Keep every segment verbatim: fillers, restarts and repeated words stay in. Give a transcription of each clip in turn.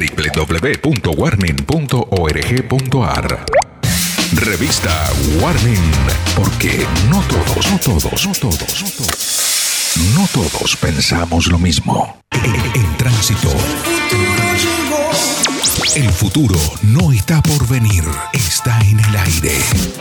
doble u doble u doble u punto warning punto org punto a r. Revista Warning, porque no todos, no todos, no todos, no todos, no todos pensamos lo mismo. En, en tránsito. El futuro no está por venir, está en el aire.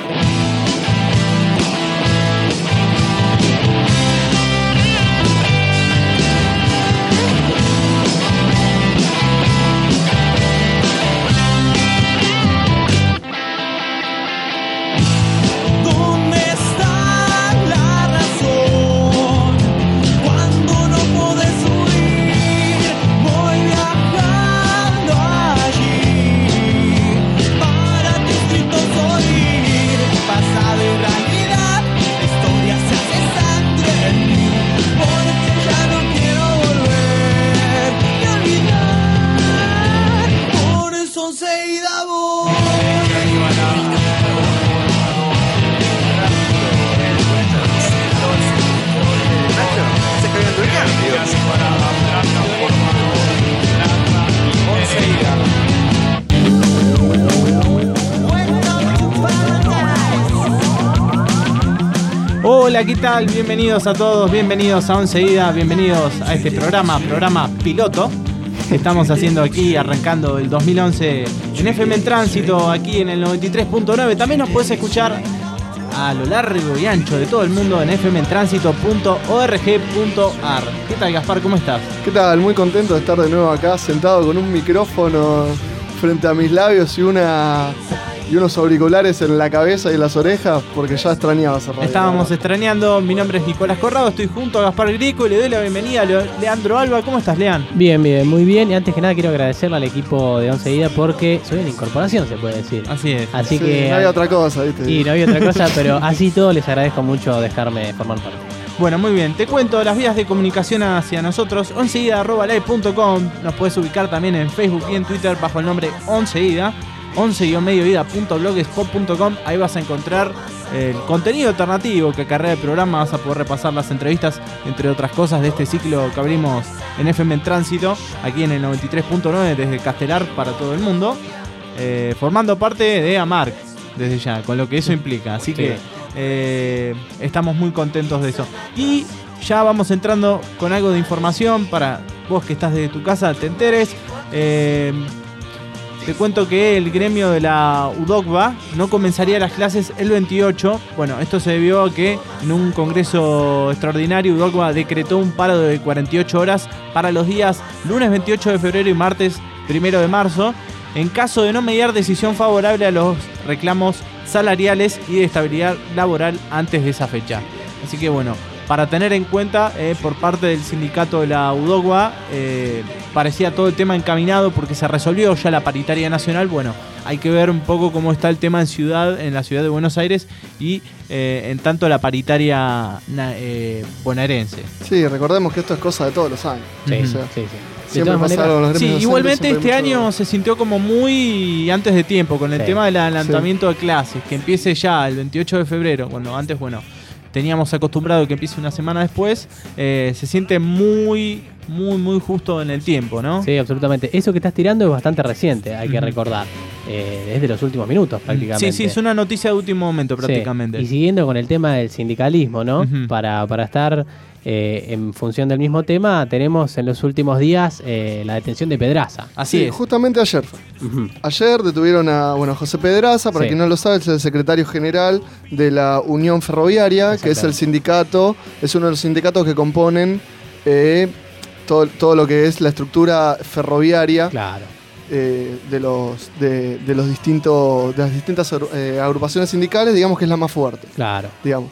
Hola, ¿qué tal? Bienvenidos a todos, bienvenidos a Once Ida, bienvenidos a este programa, programa piloto que estamos haciendo aquí, arrancando el dos mil once en F M en Tránsito, aquí en el noventa y tres punto nueve. También nos puedes escuchar a lo largo y ancho de todo el mundo en f m en tránsito punto org punto a r. ¿Qué tal, Gaspar? ¿Cómo estás? ¿Qué tal? Muy contento de estar de nuevo acá, sentado con un micrófono frente a mis labios y una... y unos auriculares en la cabeza y en las orejas, porque ya extrañaba esa radio. Estábamos extrañando. Mi nombre es Nicolás Corrado, estoy junto a Gaspar Greco y le doy la bienvenida a Leandro Alba. ¿Cómo estás, Lean? Bien, bien, muy bien. Y antes que nada quiero agradecerle al equipo de Once Ida porque soy una incorporación, se puede decir. Así es. Así sí, que... no había otra cosa, ¿viste? Y no había otra cosa, pero así todo les agradezco mucho dejarme formar parte. Bueno, muy bien. Te cuento las vías de comunicación hacia nosotros. onceida arroba live punto com. Nos puedes ubicar también en Facebook y en Twitter bajo el nombre onceida. once guion medio vida punto blogspot punto com. Ahí vas a encontrar el contenido alternativo que acarrea el programa. Vas a poder repasar las entrevistas, entre otras cosas, de este ciclo que abrimos en F M en Tránsito, aquí en el noventa y tres punto nueve desde Castelar para todo el mundo, eh, formando parte de AMARC desde ya, con lo que eso implica. Así que eh, estamos muy contentos de eso. Y ya vamos entrando con algo de información para vos que estás desde tu casa, te enteres. Eh, Te cuento que el gremio de la UDOCVA no comenzaría las clases el veintiocho. Bueno, esto se debió a que en un congreso extraordinario UDOCVA decretó un paro de cuarenta y ocho horas para los días lunes veintiocho de febrero y martes primero de marzo, en caso de no mediar decisión favorable a los reclamos salariales y de estabilidad laboral antes de esa fecha. Así que bueno, para tener en cuenta, eh, por parte del sindicato de la UDOCVA, eh, parecía todo el tema encaminado porque se resolvió ya la paritaria nacional. Bueno, hay que ver un poco cómo está el tema en ciudad, en la ciudad de Buenos Aires y eh, en tanto la paritaria eh, bonaerense. Sí, recordemos que esto es cosa de todos los años. Sí, o sea, sí, sí. Siempre pasaron los gremios Sí, docentes, igualmente este mucho... año se sintió como muy antes de tiempo con el sí. tema del adelantamiento sí. de clases, que empiece ya el veintiocho de febrero, cuando antes, bueno, teníamos acostumbrado que empiece una semana después. Eh, se siente muy, muy, muy justo en el tiempo, ¿no? Sí, absolutamente. Eso que estás tirando es bastante reciente, hay que uh-huh. recordar. Eh, es de los últimos minutos, prácticamente. Sí, sí, es una noticia de último momento, prácticamente. Sí. Y siguiendo con el tema del sindicalismo, ¿no? Uh-huh. Para, para estar eh, en función del mismo tema, tenemos en los últimos días eh, la detención de Pedraza. Así sí, es. Justamente ayer. Uh-huh. Ayer detuvieron a bueno, José Pedraza, para sí. quien no lo sabe, es el secretario general de la Unión Ferroviaria, que es el sindicato, es uno de los sindicatos que componen eh, todo, todo lo que es la estructura ferroviaria. Claro. Eh, de los de, de los distintos de las distintas eh, agrupaciones sindicales, digamos que es la más fuerte. Claro. Digamos.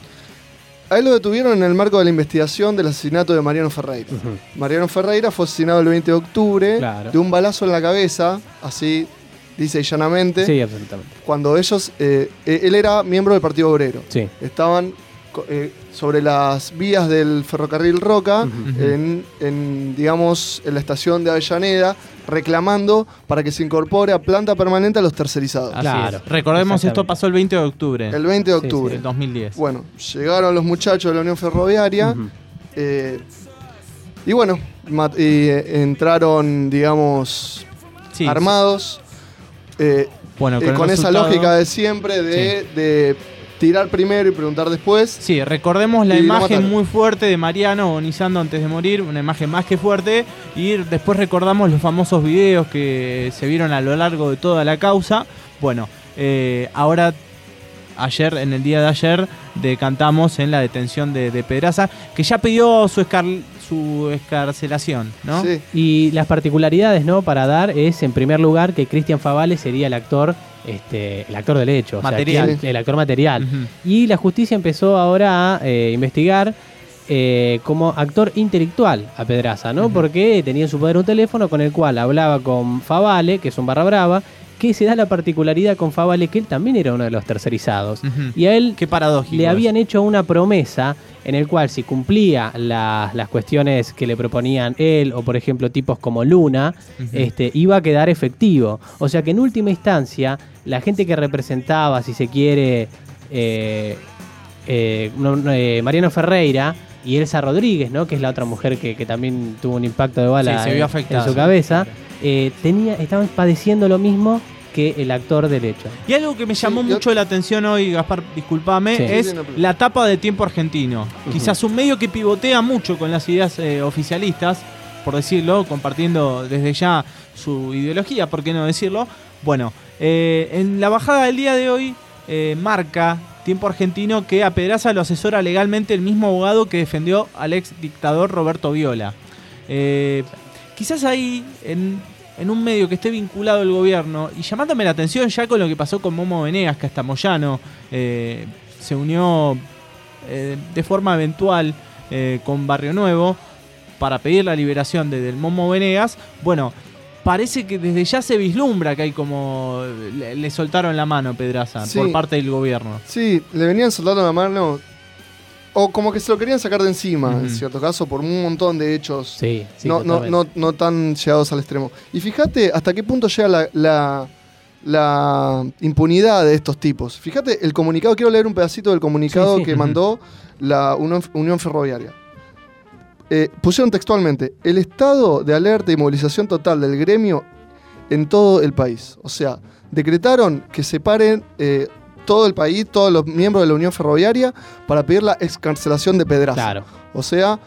A él lo detuvieron en el marco de la investigación del asesinato de Mariano Ferreira. Uh-huh. Mariano Ferreira fue asesinado el veinte de octubre claro. de un balazo en la cabeza, así dice llanamente. Sí, absolutamente. Cuando ellos, eh, él era miembro del Partido Obrero. Sí. Estaban eh, sobre las vías del ferrocarril Roca, uh-huh. en, en, digamos, en la estación de Avellaneda, reclamando para que se incorpore a planta permanente a los tercerizados. Así claro. es. Recordemos, esto pasó el veinte de octubre. El veinte de octubre. Sí, sí, del dos mil diez. Bueno, llegaron los muchachos de la Unión Ferroviaria, uh-huh. eh, y bueno, mat- y, eh, entraron, digamos... Sí, armados, eh, bueno, con, eh, con esa resultado, lógica de siempre de, sí. de tirar primero y preguntar después. Sí, recordemos la imagen muy fuerte de Mariano agonizando antes de morir, una imagen más que fuerte, y después recordamos los famosos videos que se vieron a lo largo de toda la causa. Bueno, eh, ahora, ayer, en el día de ayer, decantamos en la detención de, de Pedraza, que ya pidió su, escar, su escarcelación, ¿no? Sí. Y las particularidades, ¿no?, para dar es, en primer lugar, que Cristian Favale sería el actor Este, el actor del hecho, material. O sea, el, el actor material. Uh-huh. Y la justicia empezó ahora a eh, investigar eh, como actor intelectual a Pedraza, ¿no? Uh-huh. Porque tenía en su poder un teléfono con el cual hablaba con Favale, que es un barra brava, que se da la particularidad con Favale que él también era uno de los tercerizados. Uh-huh. Y a él Qué paradójico le es. habían hecho una promesa en el cual, si cumplía la, las cuestiones que le proponían él, o por ejemplo tipos como Luna, uh-huh. este, iba a quedar efectivo. O sea que en última instancia, la gente que representaba, si se quiere, eh, eh, no, eh, Mariano Ferreira y Elsa Rodríguez, ¿no?, que es la otra mujer que, que también tuvo un impacto de bala sí, se vio en, afectada, en su sí. cabeza, eh, tenía, estaban padeciendo lo mismo que el actor del hecho. Y algo que me llamó sí, mucho yo... la atención hoy, Gaspar, disculpame, sí. es sí, no, pero... la tapa de Tiempo Argentino. Uh-huh. Quizás un medio que pivotea mucho con las ideas eh, oficialistas, por decirlo, compartiendo desde ya su ideología, ¿por qué no decirlo? Bueno, eh, en la bajada del día de hoy eh, marca Tiempo Argentino que a Pedraza lo asesora legalmente el mismo abogado que defendió al ex dictador Roberto Viola. Eh, quizás ahí, en, en un medio que esté vinculado al gobierno, y llamándome la atención ya con lo que pasó con Momo Venegas, que hasta Moyano eh, se unió eh, de forma eventual eh, con Barrio Nuevo para pedir la liberación de, del Momo Venegas. Bueno, parece que desde ya se vislumbra que hay como le, le soltaron la mano a Pedraza, sí, por parte del gobierno. Sí, le venían soltando la mano, o como que se lo querían sacar de encima, uh-huh. en cierto caso, por un montón de hechos sí, sí, no, no, no, no tan llegados al extremo. Y fíjate hasta qué punto llega la, la, la impunidad de estos tipos. Fíjate el comunicado, quiero leer un pedacito del comunicado sí, sí. que uh-huh. mandó la Unión, Unión Ferroviaria. Eh, pusieron textualmente: el estado de alerta y movilización total del gremio en todo el país. O sea, decretaron que se paren eh, todo el país, todos los miembros de la Unión Ferroviaria, para pedir la excarcelación de Pedraza. Claro. O sea,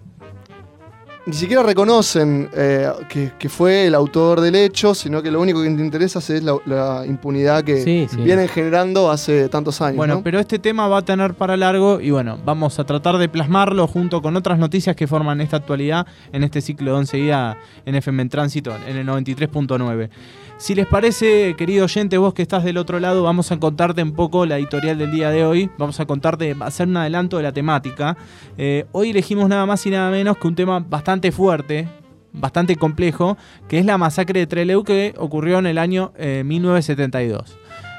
ni siquiera reconocen eh, que, que fue el autor del hecho, sino que lo único que te interesa es la, la impunidad que sí, sí. vienen generando hace tantos años. Bueno, ¿no? pero este tema va a tener para largo y bueno, vamos a tratar de plasmarlo junto con otras noticias que forman esta actualidad en este ciclo de once días en F M en Tránsito, en el noventa y tres punto nueve. Si les parece, querido oyente, vos que estás del otro lado, vamos a contarte un poco la editorial del día de hoy. Vamos a contarte, a hacer un adelanto de la temática. Eh, hoy elegimos nada más y nada menos que un tema bastante fuerte, bastante complejo, que es la masacre de Trelew, que ocurrió en el año eh, mil novecientos setenta y dos.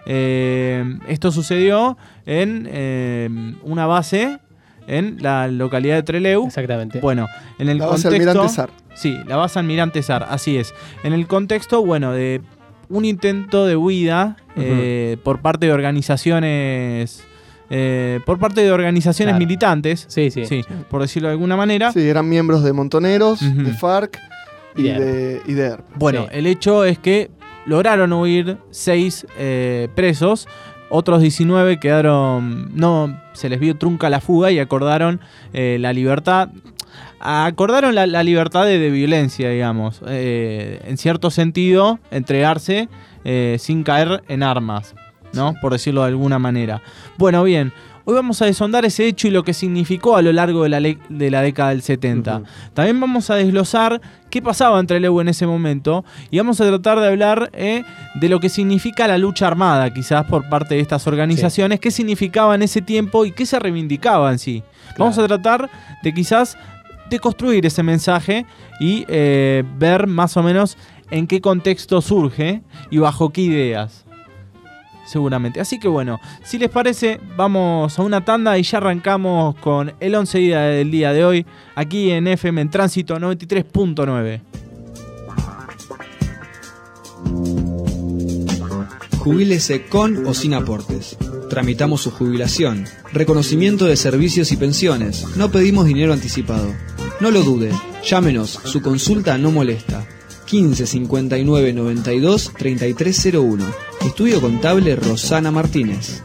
Eh, esto sucedió en eh, una base en la localidad de Trelew. Exactamente. Bueno, en el la base contexto... Almirante Sar. Sí, la base Almirante Sar, así es. En el contexto, bueno, de un intento de huida uh-huh. eh, por parte de organizaciones... Eh, por parte de organizaciones claro. militantes, sí, sí, sí, por decirlo de alguna manera. Sí, eran miembros de Montoneros, uh-huh. de FARC y, yeah. de, y de E R P. Bueno, sí. el hecho es que lograron huir seis eh, presos, otros diecinueve quedaron, no, se les vio trunca la fuga y acordaron eh, la libertad, acordaron la, la libertad de, de violencia, digamos, eh, en cierto sentido, entregarse eh, sin caer en armas, ¿no? Por decirlo de alguna manera. Bueno, bien, hoy vamos a desondar ese hecho y lo que significó a lo largo de la, le- de la década del setenta. Uh-huh. También vamos a desglosar qué pasaba en Trelew en ese momento y vamos a tratar de hablar eh, de lo que significa la lucha armada, quizás por parte de estas organizaciones, sí. qué significaba en ese tiempo y qué se reivindicaba en sí. Claro. Vamos a tratar de quizás de construir ese mensaje y eh, ver más o menos en qué contexto surge y bajo qué ideas. Seguramente. Así que bueno, si les parece, vamos a una tanda y ya arrancamos con el once día del día de hoy, aquí en F M en Tránsito noventa y tres punto nueve. Jubílese con o sin aportes. Tramitamos su jubilación, reconocimiento de servicios y pensiones. No pedimos dinero anticipado. No lo dude, llámenos, su consulta no molesta. quince cincuenta y nueve noventa y dos treinta y tres cero uno. Estudio Contable Rosana Martínez.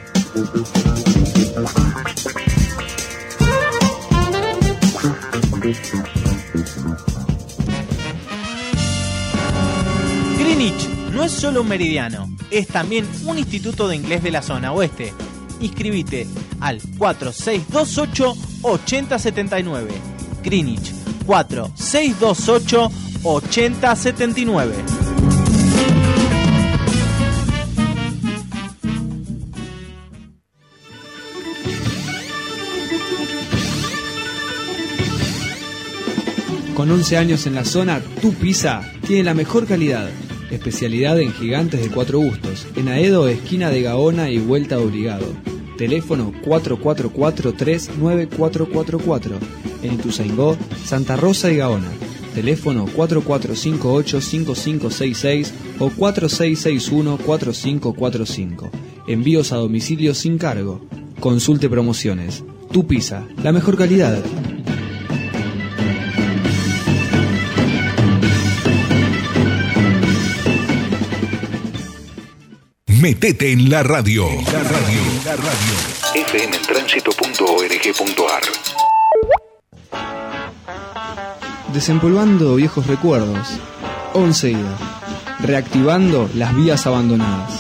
Greenwich no es solo un meridiano, es también un instituto de inglés de la zona oeste. Inscribite al cuatro seis dos ocho ocho cero siete nueve. Greenwich cuatro seis dos ocho ocho cero siete nueve. Con once años en la zona, Tu Pizza tiene la mejor calidad. Especialidad en gigantes de cuatro gustos. En Aedo, esquina de Gaona y vuelta a Obligado. Teléfono cuatro cuatro cuatro tres nueve cuatro cuatro cuatro. En Ituzaingó, Santa Rosa y Gaona. Teléfono cuatro cuatro cinco ocho cinco cinco seis seis o cuatro seis seis uno cuatro cinco cuatro cinco. Envíos a domicilio sin cargo. Consulte promociones. Tu Pizza, la mejor calidad. Metete en la radio. La radio. La radio. f m tránsito punto org punto a r. Desempolvando viejos recuerdos. Once ida. Reactivando las vías abandonadas.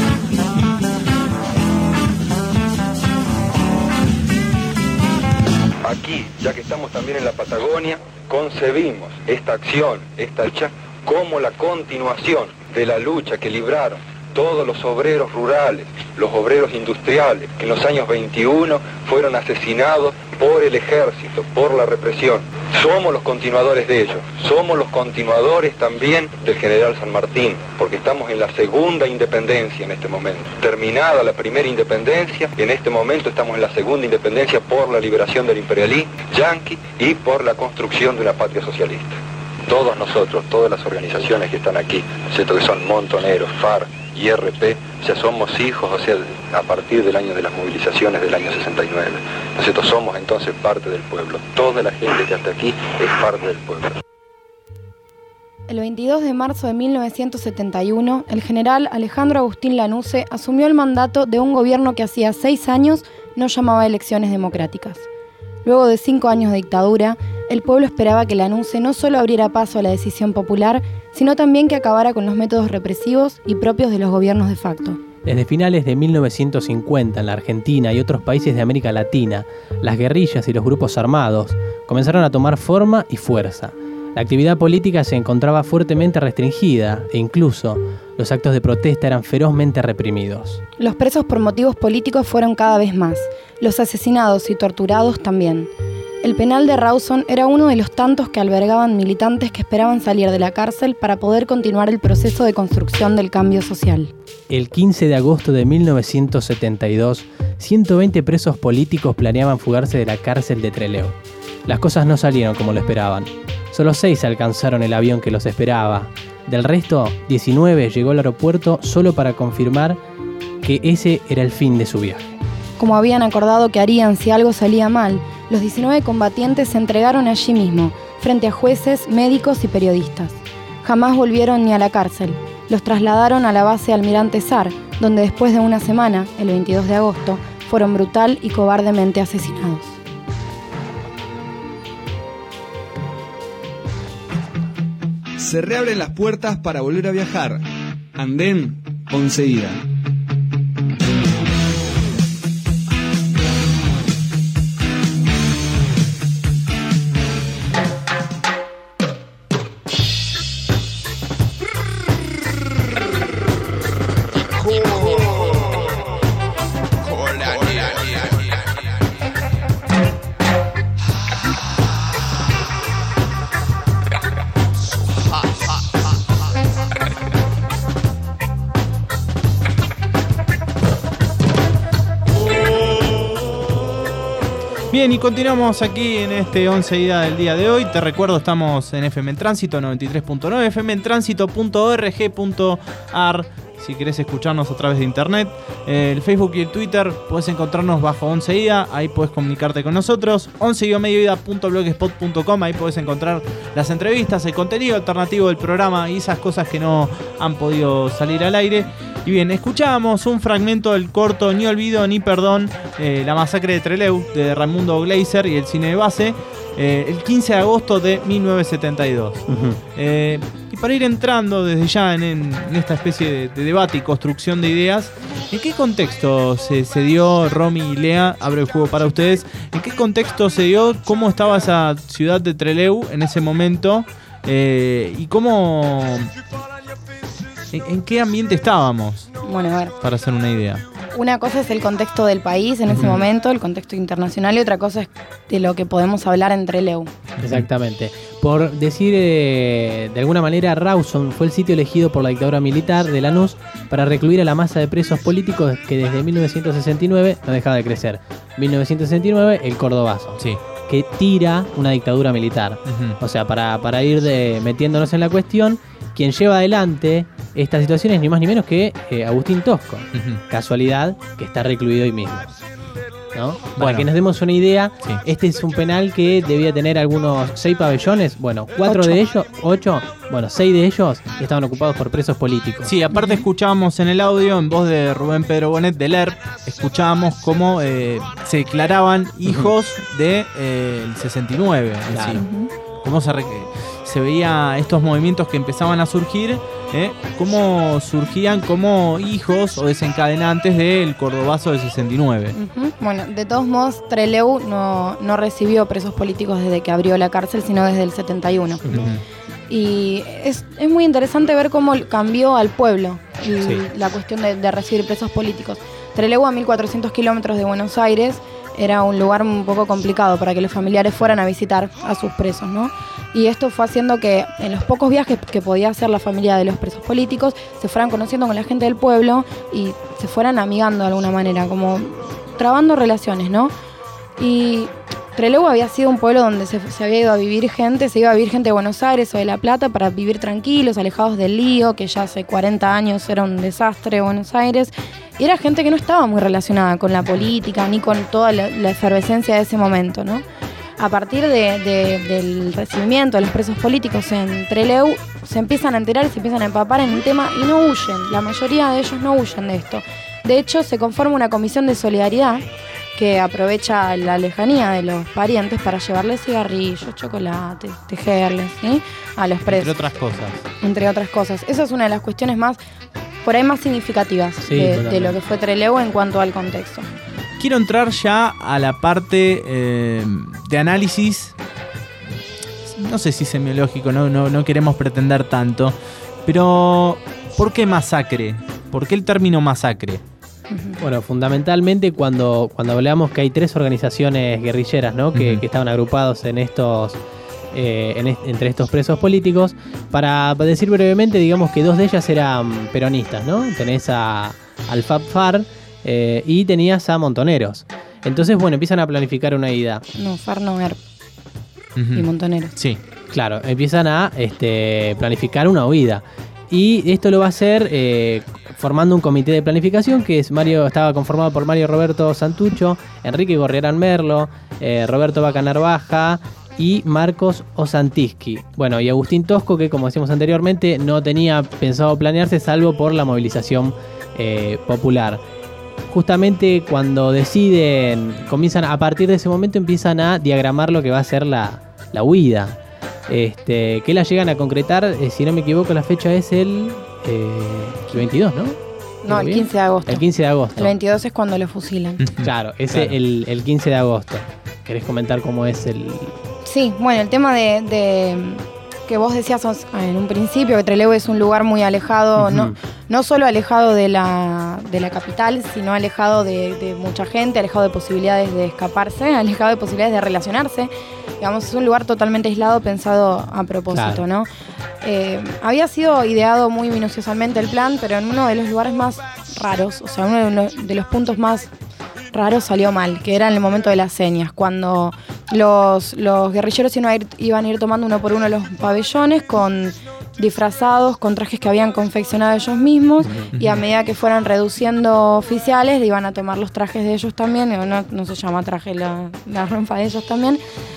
Aquí, ya que estamos también en la Patagonia, concebimos esta acción, esta lucha, como la continuación de la lucha que libraron todos los obreros rurales, los obreros industriales, que en los años veintiuno fueron asesinados por el ejército, por la represión. Somos los continuadores de ellos, somos los continuadores también del general San Martín, porque estamos en la segunda independencia en este momento. Terminada la primera independencia, en este momento estamos en la segunda independencia por la liberación del imperialismo yanqui y por la construcción de una patria socialista. Todos nosotros, todas las organizaciones que están aquí, ¿cierto? Que son Montoneros, FARC, I R P, o sea, somos hijos, o sea, a partir del año de las movilizaciones del año sesenta y nueve, ¿no es cierto? Somos entonces parte del pueblo. Toda la gente que hasta aquí es parte del pueblo. El veintidós de marzo de mil novecientos setenta y uno, el general Alejandro Agustín Lanusse asumió el mandato de un gobierno que hacía seis años no llamaba elecciones democráticas. Luego de cinco años de dictadura, el pueblo esperaba que Lanusse no solo abriera paso a la decisión popular, sino también que acabara con los métodos represivos y propios de los gobiernos de facto. Desde finales de mil novecientos cincuenta en la Argentina y otros países de América Latina, las guerrillas y los grupos armados comenzaron a tomar forma y fuerza. La actividad política se encontraba fuertemente restringida e incluso los actos de protesta eran ferozmente reprimidos. Los presos por motivos políticos fueron cada vez más, los asesinados y torturados también. El penal de Rawson era uno de los tantos que albergaban militantes que esperaban salir de la cárcel para poder continuar el proceso de construcción del cambio social. El quince de agosto de mil novecientos setenta y dos, ciento veinte presos políticos planeaban fugarse de la cárcel de Trelew. Las cosas no salieron como lo esperaban. Solo seis alcanzaron el avión que los esperaba. Del resto, diecinueve llegó al aeropuerto solo para confirmar que ese era el fin de su viaje. Como habían acordado que harían si algo salía mal, los diecinueve combatientes se entregaron allí mismo, frente a jueces, médicos y periodistas. Jamás volvieron ni a la cárcel. Los trasladaron a la base Almirante Sar, donde después de una semana, el veintidós de agosto, fueron brutal y cobardemente asesinados. Se reabren las puertas para volver a viajar. Andén Once ida. Bien, y continuamos aquí en este Once ida del día de hoy. Te recuerdo, estamos en F M en Tránsito noventa y tres punto nueve, f m en tránsito punto org punto a r. si querés escucharnos a través de internet. Eh, el Facebook y el Twitter podés encontrarnos bajo Once Ida, ahí podés comunicarte con nosotros. once guion medio ida punto blogspot punto com, ahí podés encontrar las entrevistas, el contenido alternativo del programa y esas cosas que no han podido salir al aire. Y bien, escuchábamos un fragmento del corto Ni olvido ni perdón, eh, la masacre de Trelew, de Raimundo Gleiser y el cine de base, eh, el quince de agosto de mil novecientos setenta y dos. Uh-huh. eh, y para ir entrando desde ya en, en, en esta especie de, de debate y construcción de ideas, ¿en qué contexto se, se dio, Romy y Lea, abro el juego para ustedes, en qué contexto se dio, cómo estaba esa ciudad de Trelew en ese momento, eh, y cómo... ¿En, ¿En qué ambiente estábamos? Bueno, a ver. Para hacer una idea. Una cosa es el contexto del país en uh-huh. ese momento, el contexto internacional, y otra cosa es de lo que podemos hablar en Trelew. Exactamente. Por decir eh, de alguna manera, Rawson fue el sitio elegido por la dictadura militar de Lanús para recluir a la masa de presos políticos que desde mil novecientos sesenta y nueve no dejaba de crecer. mil novecientos sesenta y nueve, el Cordobazo. Sí. Que tira una dictadura militar. Uh-huh. O sea, para, para ir de, metiéndonos en la cuestión, quien lleva adelante esta situación es ni más ni menos que eh, Agustín Tosco. Uh-huh. Casualidad que está recluido hoy mismo, ¿no? Para bueno. que nos demos una idea, sí. Este es un penal que debía tener algunos seis pabellones. Bueno, cuatro ocho. de ellos, ocho, bueno, seis de ellos estaban ocupados por presos políticos. Sí, aparte escuchábamos en el audio, en voz de Rubén Pedro Bonet del E R P, escuchábamos cómo eh, se declaraban hijos uh-huh. del de, eh, sesenta y nueve. Claro. Uh-huh. Cómo se, re- se veía estos movimientos que empezaban a surgir, ¿eh? Cómo surgían como hijos o desencadenantes del Cordobazo del sesenta y nueve. Uh-huh. Bueno, de todos modos, Trelew no, no recibió presos políticos desde que abrió la cárcel, sino desde el setenta y uno. Uh-huh. Y es, es muy interesante ver cómo cambió al pueblo y sí. la cuestión de, de recibir presos políticos. Trelew, a mil cuatrocientos kilómetros de Buenos Aires, era un lugar un poco complicado para que los familiares fueran a visitar a sus presos, ¿no? Y esto fue haciendo que en los pocos viajes que podía hacer la familia de los presos políticos se fueran conociendo con la gente del pueblo y se fueran amigando de alguna manera, como trabando relaciones, ¿no? Y Trelew había sido un pueblo donde se, se había ido a vivir gente, se iba a vivir gente de Buenos Aires o de La Plata para vivir tranquilos, alejados del lío, que ya hace cuarenta años era un desastre Buenos Aires. Y era gente que no estaba muy relacionada con la política ni con toda la, la efervescencia de ese momento, ¿no? A partir de, de, del recibimiento de los presos políticos en Trelew, se empiezan a enterar y se empiezan a empapar en el tema y no huyen. La mayoría de ellos no huyen de esto. De hecho, se conforma una comisión de solidaridad que aprovecha la lejanía de los parientes para llevarles cigarrillos, chocolates, tejerles, ¿sí? A los presos. Entre otras cosas. Entre otras cosas. Esa es una de las cuestiones más, por ahí más significativas sí, de, de lo que fue Trelew en cuanto al contexto. Quiero entrar ya a la parte eh, de análisis, no sé si semiológico, no, no, no queremos pretender tanto, pero ¿por qué masacre? ¿Por qué el término masacre? Bueno, fundamentalmente cuando, cuando hablamos que hay tres organizaciones guerrilleras, ¿no? que, uh-huh. que estaban agrupados en estos, eh, en est- entre estos presos políticos, para decir brevemente, digamos que dos de ellas eran peronistas, ¿no? Tenés a, al F A P F A R eh, y tenías a Montoneros. Entonces, bueno, empiezan a planificar una ida. No, F A R no, E R P uh-huh. y Montoneros. Sí, claro, empiezan a este, planificar una huida. Y esto lo va a hacer eh, formando un comité de planificación que es Mario, estaba conformado por Mario Roberto Santucho, Enrique Gorriarán Merlo, eh, Roberto Vaca Narvaja y Marcos Osantiski. Bueno, y Agustín Tosco, que como decíamos anteriormente, no tenía pensado planearse salvo por la movilización eh, popular. Justamente cuando deciden, comienzan a partir de ese momento empiezan a diagramar lo que va a ser la, la huida. Este, que la llegan a concretar, eh, si no me equivoco, la fecha es el, eh, el veintidós, ¿no? No, el quince de agosto. El quince de agosto. El veintidós es cuando lo fusilan. Claro, ese claro. El, el quince de agosto. ¿Querés comentar cómo es el...? Sí, bueno, el tema de, de que vos decías en un principio, que Trelew es un lugar muy alejado, uh-huh. no, no solo alejado de la, de la capital, sino alejado de, de mucha gente, alejado de posibilidades de escaparse, alejado de posibilidades de relacionarse. Digamos, es un lugar totalmente aislado, pensado a propósito, claro. ¿no? Eh, había sido ideado muy minuciosamente el plan, pero en uno de los lugares más raros, o sea, uno de los, de los puntos más raros salió mal, que era en el momento de las señas, cuando los, los guerrilleros iban a, ir, iban a ir tomando uno por uno los pabellones con disfrazados con trajes que habían confeccionado ellos mismos, y a medida que fueran reduciendo oficiales, iban a tomar los trajes de ellos también, no, no se llama traje la, la ropa de ellos también,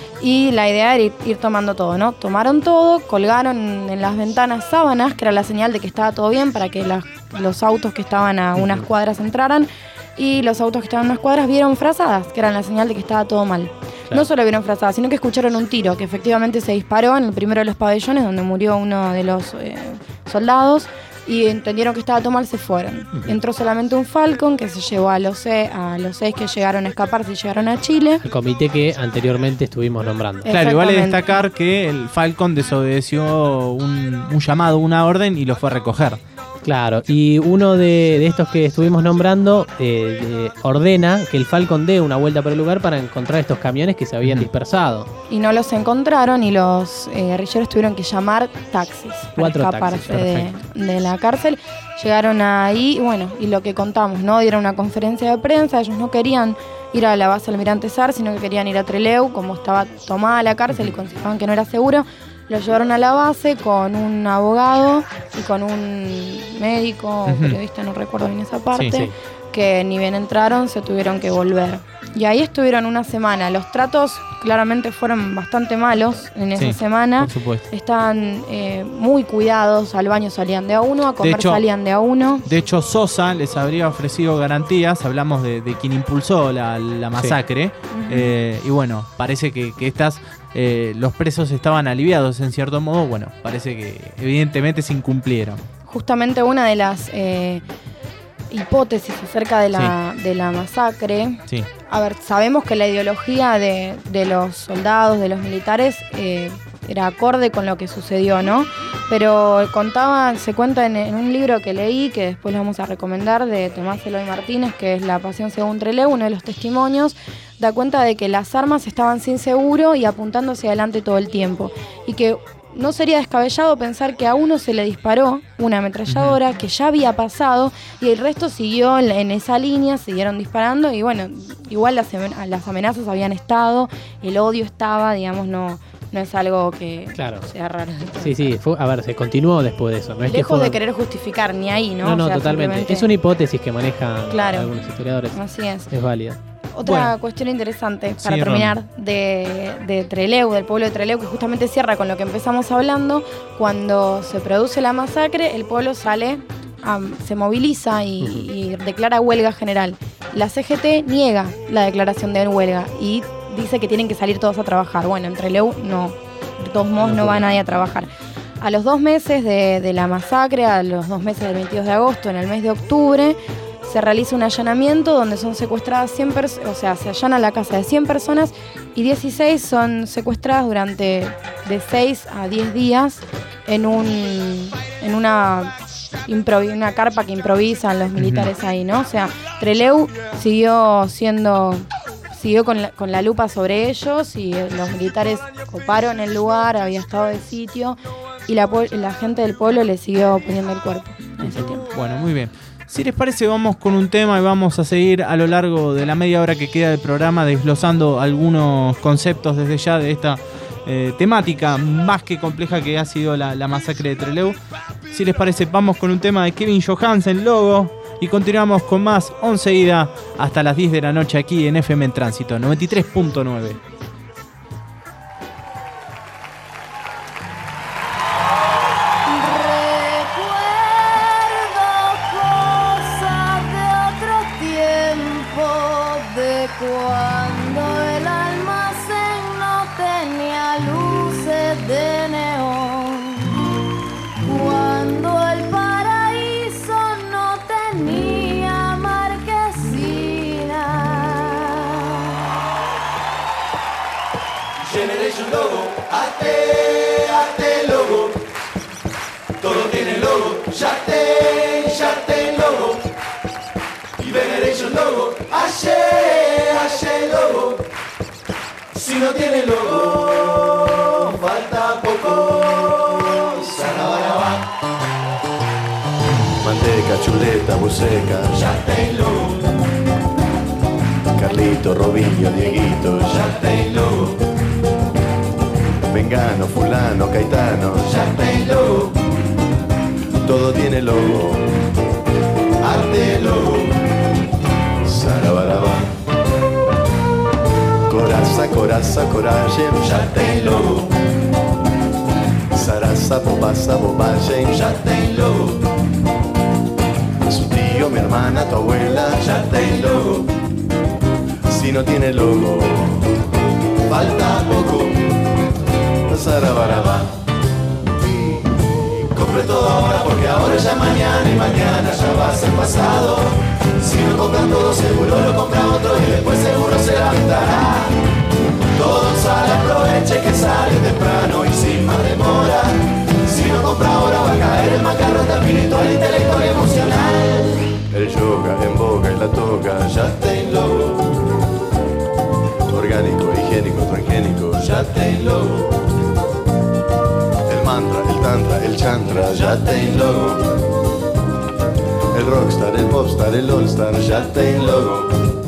y la idea era ir, ir tomando todo, ¿no? Tomaron todo, colgaron en las ventanas sábanas, que era la señal de que estaba todo bien para que las, los autos que estaban a unas cuadras entraran, y los autos que estaban a unas cuadras vieron frazadas, que eran la señal de que estaba todo mal. Claro. No solo vieron frazadas, sino que escucharon un tiro que efectivamente se disparó en el primero de los pabellones, donde murió uno de los eh, soldados, y entendieron que estaba todo mal, se fueron. Uh-huh. Entró solamente un Falcon que se llevó a los, seis, a los seis que llegaron a escaparse y llegaron a Chile. El comité que anteriormente estuvimos nombrando. Claro, igual vale destacar que el Falcon desobedeció un, un llamado, una orden, y lo fue a recoger. Claro, y uno de, de estos que estuvimos nombrando eh, eh, ordena que el Falcon dé una vuelta por el lugar para encontrar estos camiones que se habían uh-huh. dispersado. Y no los encontraron, y los eh, guerrilleros tuvieron que llamar taxis para Cuatro escaparse taxis, de, de la cárcel. Llegaron ahí, bueno, y lo que contamos, ¿no? Dieron una conferencia de prensa, ellos no querían ir a la base Almirante Sar, sino que querían ir a Trelew, como estaba tomada la cárcel y consideraban que no era seguro. Lo llevaron a la base con un abogado y con un médico o uh-huh. periodista, no recuerdo bien esa parte, sí, sí. que ni bien entraron se tuvieron que volver. Y ahí estuvieron una semana. Los tratos claramente fueron bastante malos en esa sí, semana. Por supuesto. Estaban eh, muy cuidados, al baño salían de a uno, a comer de hecho, salían de a uno. De hecho, Sosa les habría ofrecido garantías, hablamos de, de quien impulsó la, la masacre, sí. uh-huh. eh, y bueno, parece que, que estas... Eh, los presos estaban aliviados en cierto modo. Bueno, parece que evidentemente se incumplieron. Justamente una de las eh, hipótesis acerca de la, sí. de la masacre, sí. a ver, sabemos que la ideología de, de los soldados, de los militares, eh, era acorde con lo que sucedió, ¿no? Pero contaba, se cuenta en, en un libro que leí, que después lo vamos a recomendar, de Tomás Eloy Martínez, que es La Pasión según Trelew, uno de los testimonios, da cuenta de que las armas estaban sin seguro y apuntando hacia adelante todo el tiempo. Y que no sería descabellado pensar que a uno se le disparó una ametralladora uh-huh. que ya había pasado, y el resto siguió en, en esa línea, siguieron disparando, y bueno, igual las, las amenazas habían estado, el odio estaba, digamos, no... No es algo que claro. sea raro. Sí, sí, fue, a ver, se continuó después de eso. No es Lejos que fue... de querer justificar, ni ahí, ¿no? No, no, o sea, totalmente. simplemente... Es una hipótesis que manejan claro. algunos historiadores. Así es. Es válida. Otra bueno. cuestión interesante para sí, terminar de, de Trelew, del pueblo de Trelew, que justamente cierra con lo que empezamos hablando. Cuando se produce la masacre, el pueblo sale, um, se moviliza y, uh-huh. y declara huelga general. La C G T niega la declaración de huelga y dice que tienen que salir todos a trabajar. Bueno, en Trelew no. De todos modos no va nadie a trabajar. A los dos meses de, de la masacre, a los dos meses del veintidós de agosto, en el mes de octubre, se realiza un allanamiento donde son secuestradas cien personas, o sea, se allana la casa de cien personas y dieciséis son secuestradas durante de seis a diez días en un en una, improvi- una carpa que improvisan los militares uh-huh. ahí, ¿no? O sea, Trelew siguió siendo... Siguió con la, con la lupa sobre ellos, y los militares coparon el lugar, había estado de sitio, y la, la gente del pueblo le siguió poniendo el cuerpo en ese tiempo. Bueno, muy bien. Si les parece, vamos con un tema y vamos a seguir a lo largo de la media hora que queda del programa desglosando algunos conceptos desde ya de esta eh, temática más que compleja que ha sido la, la masacre de Trelew. Si les parece, vamos con un tema de Kevin Johansen, Logo. Y continuamos con más Once Ida hasta las diez de la noche aquí en F M en Tránsito noventa y tres punto nueve. Cuando el almacén no tenía luces de neón, cuando el paraíso no tenía marquesina. Generation Logo, ate, ate logo, todo tiene logo, ya te, ya te logo. Y Generation Logo, aye, aye logo. Si no tiene logo, falta poco. Sarabarabá. Manteca, chuleta, buceca, ya te logo. Carlito, Robinho, Dieguito, ya te logo. Vengano, fulano, Caetano, ya te logo. todo tiene logo. Arte logo. Sarabaraba. Coraza, coraza, coraje, ya tem logo. Sarasa, bobasa, bobaje, ya tem logo. Su tío, mi hermana, tu abuela, ya tem logo. Si no tiene logo, falta poco. Sarabaraba. Compre todo ahora porque ahora ya es mañana y mañana ya va a ser pasado. Si no compran todo seguro lo compra otro y después seguro se lamentará. Todo sale, aproveche que sale temprano y sin más demora. Si no compra ahora va a caer el macarrota espiritual, intelectual y emocional. El yoga en boga y la toga ya tem logo. Orgánico, higiénico, transgénico ya tem logo. El mantra, el tantra, el chantra ya tem logo. El rockstar, el popstar, el allstar ya tem logo.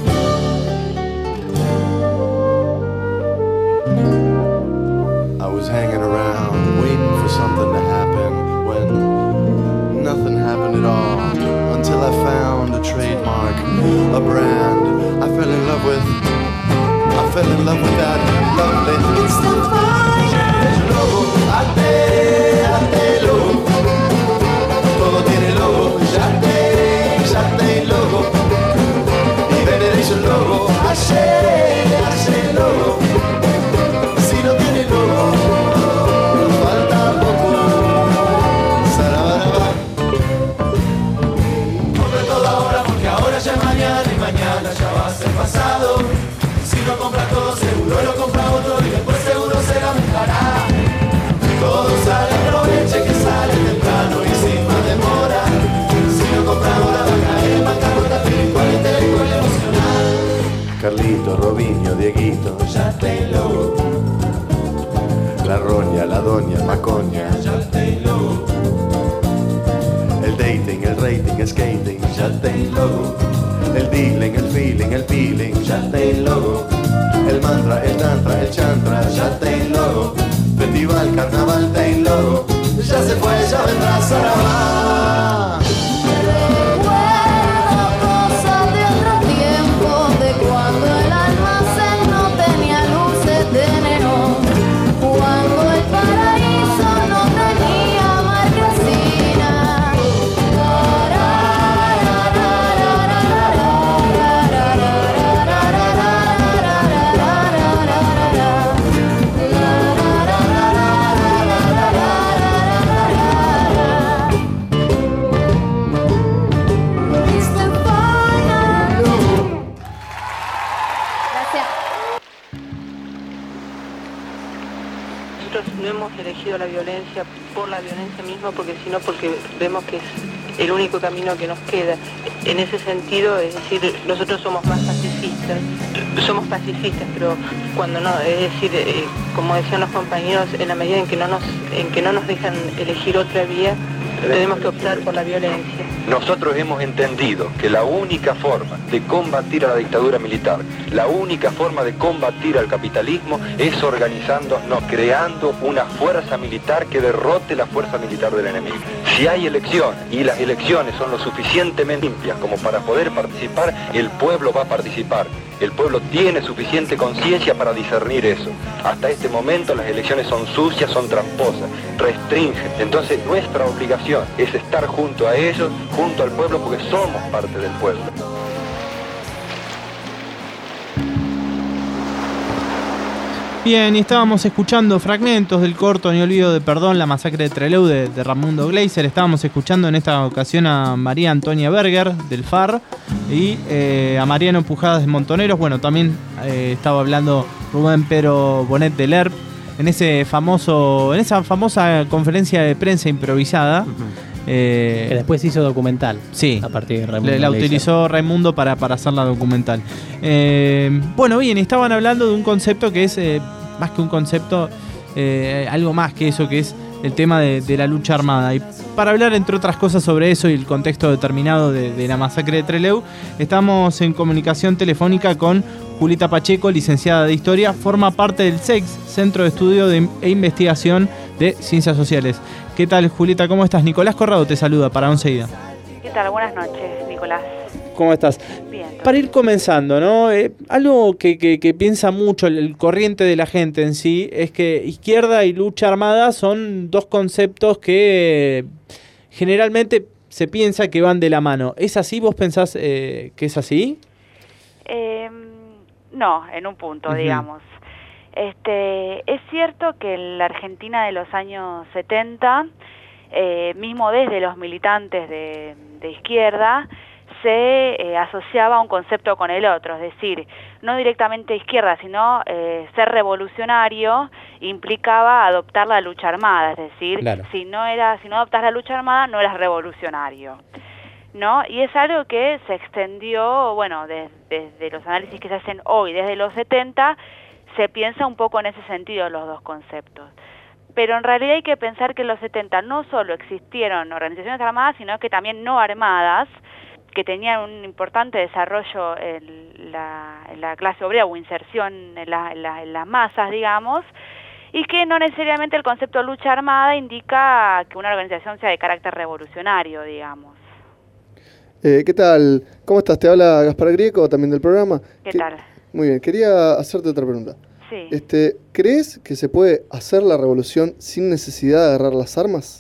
I was hanging around waiting for something to happen when nothing happened at all until I found a trademark, a brand I fell in love with. I fell in love with that lovely. It's the fire. Logo, arte, arte logo. Todo tiene logo, ya te, ya te logo. Y Veneration logo, hace, hace logo. Si no tiene logo, falta poco. Sarabaraba. Compre todo ahora porque ahora ya es mañana y mañana ya va a ser pasado. Si no compra todo seguro lo compra otro y después seguro se lamentará. Todo sale, aproveche que sale temprano y sin más demora. Si no compra ahora va a caer en bancarrota espiritual, intelectual y emocional. Carlito, Robinho, Dieguito, ya tem logo. La roña, la doña, macoña, ya tem logo. El dating, el rating, el skating, ya tem logo. El dealing, el feeling, el feeling, ya tem logo. El mantra, el tantra, el chantra, ya tem logo. Festival, carnaval, tem logo. Ya se fue, ya vendrá Sarabá. Recuerdo cosas de otro tiempo, de cuando el almacén no tenía luces de neón, cuando el paraíso no tenía marquesina. No hemos elegido la violencia por la violencia misma, porque sino porque vemos que es el único camino que nos queda. En ese sentido, es decir, nosotros somos más pacifistas, somos pacifistas, pero cuando no, es decir, eh, como decían los compañeros, en la medida en que no nos, en que no nos dejan elegir otra vía, tenemos que optar por la violencia. Nosotros hemos entendido que la única forma de combatir a la dictadura militar, la única forma de combatir al capitalismo es organizándonos, creando una fuerza militar que derrote la fuerza militar del enemigo. Si hay elecciones y las elecciones son lo suficientemente limpias como para poder participar, el pueblo va a participar. El pueblo tiene suficiente conciencia para discernir eso. Hasta este momento las elecciones son sucias, son tramposas, restringen. Entonces nuestra obligación es estar junto a ellos, junto al pueblo, porque somos parte del pueblo. Bien, y estábamos escuchando fragmentos del corto Ni olvido de perdón, la masacre de Trelew de, de Raimundo Gleiser. Estábamos escuchando en esta ocasión a María Antonia Berger del F A R y eh, a Mariano Pujadas de Montoneros. Bueno, también eh, estaba hablando Rubén Pedro Bonet del E R P en ese famoso, en esa famosa conferencia de prensa improvisada. Uh-huh. Eh, que después hizo documental. Sí, a partir de Raimundo. La utilizó Raimundo para, para hacer la documental. Eh, bueno, bien, estaban hablando de un concepto que es, eh, más que un concepto, eh, algo más que eso, que es el tema de, de la lucha armada. Y para hablar, entre otras cosas, sobre eso y el contexto determinado de, de la masacre de Trelew, estamos en comunicación telefónica con Julita Pacheco, licenciada de Historia, forma parte del C E X, Centro de Estudio de, e Investigación de Ciencias Sociales. ¿Qué tal, Julieta? ¿Cómo estás? Nicolás Corrado te saluda para Once Ida. ¿Qué tal? Buenas noches, Nicolás. ¿Cómo estás? Bien. Para ir comenzando, ¿no? Eh, algo que, que, que piensa mucho el, el corriente de la gente en sí es que izquierda y lucha armada son dos conceptos que eh, generalmente se piensa que van de la mano. ¿Es así? ¿Vos pensás eh, que es así? Eh, no, en un punto, uh-huh. digamos. Este, es cierto que en la Argentina de los años setenta, eh, mismo desde los militantes de, de izquierda, se eh, asociaba un concepto con el otro, es decir, no directamente izquierda, sino eh, ser revolucionario implicaba adoptar la lucha armada, es decir, claro. si no era, si no adoptas la lucha armada, no eras revolucionario, ¿no? Y es algo que se extendió, bueno, desde, desde los análisis que se hacen hoy, desde los setenta, se piensa un poco en ese sentido los dos conceptos. Pero en realidad hay que pensar que en los setenta no solo existieron organizaciones armadas, sino que también no armadas, que tenían un importante desarrollo en la, en la clase obrera o inserción en, la, en, la, en las masas, digamos, y que no necesariamente el concepto de lucha armada indica que una organización sea de carácter revolucionario, digamos. Eh, ¿Qué tal? ¿Cómo estás? Te habla Gaspar Grieco, también del programa. ¿Qué, ¿Qué tal? Muy bien, quería hacerte otra pregunta. Sí. Este, ¿crees que se puede hacer la revolución sin necesidad de agarrar las armas?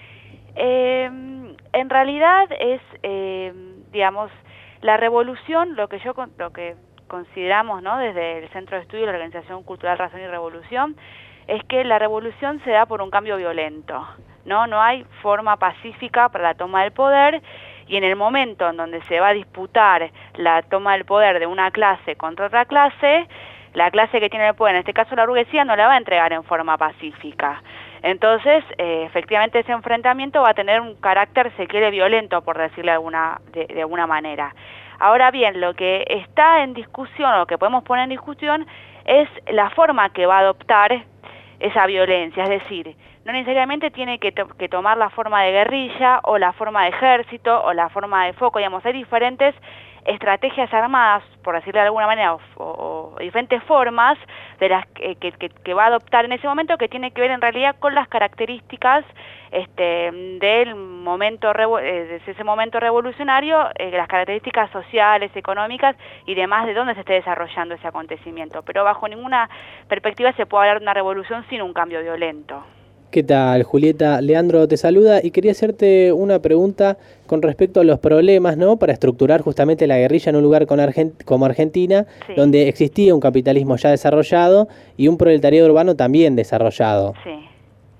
Eh, en realidad es... Eh, digamos, la revolución, lo que yo lo que consideramos, ¿no?, desde el Centro de Estudio de la Organización Cultural Razón y Revolución, es que la revolución se da por un cambio violento, ¿no? No hay forma pacífica para la toma del poder, y en el momento en donde se va a disputar la toma del poder de una clase contra otra clase, la clase que tiene el poder, en este caso la burguesía, no la va a entregar en forma pacífica. Entonces, eh, efectivamente ese enfrentamiento va a tener un carácter, se quiere, violento, por decirlo de alguna, de, de alguna manera. Ahora bien, lo que está en discusión, o lo que podemos poner en discusión, es la forma que va a adoptar esa violencia, es decir, no necesariamente tiene que, to que tomar la forma de guerrilla, o la forma de ejército, o la forma de foco, digamos, hay diferentes estrategias armadas, por decirlo de alguna manera, o, o, o diferentes formas de las que, que, que va a adoptar en ese momento, que tiene que ver en realidad con las características este, del momento, de ese momento revolucionario, eh, las características sociales, económicas y demás de dónde se esté desarrollando ese acontecimiento. Pero bajo ninguna perspectiva se puede hablar de una revolución sin un cambio violento. ¿Qué tal, Julieta? Leandro te saluda y quería hacerte una pregunta con respecto a los problemas, ¿no?, para estructurar justamente la guerrilla en un lugar con Argent como Argentina, sí, donde existía un capitalismo ya desarrollado y un proletariado urbano también desarrollado. Sí.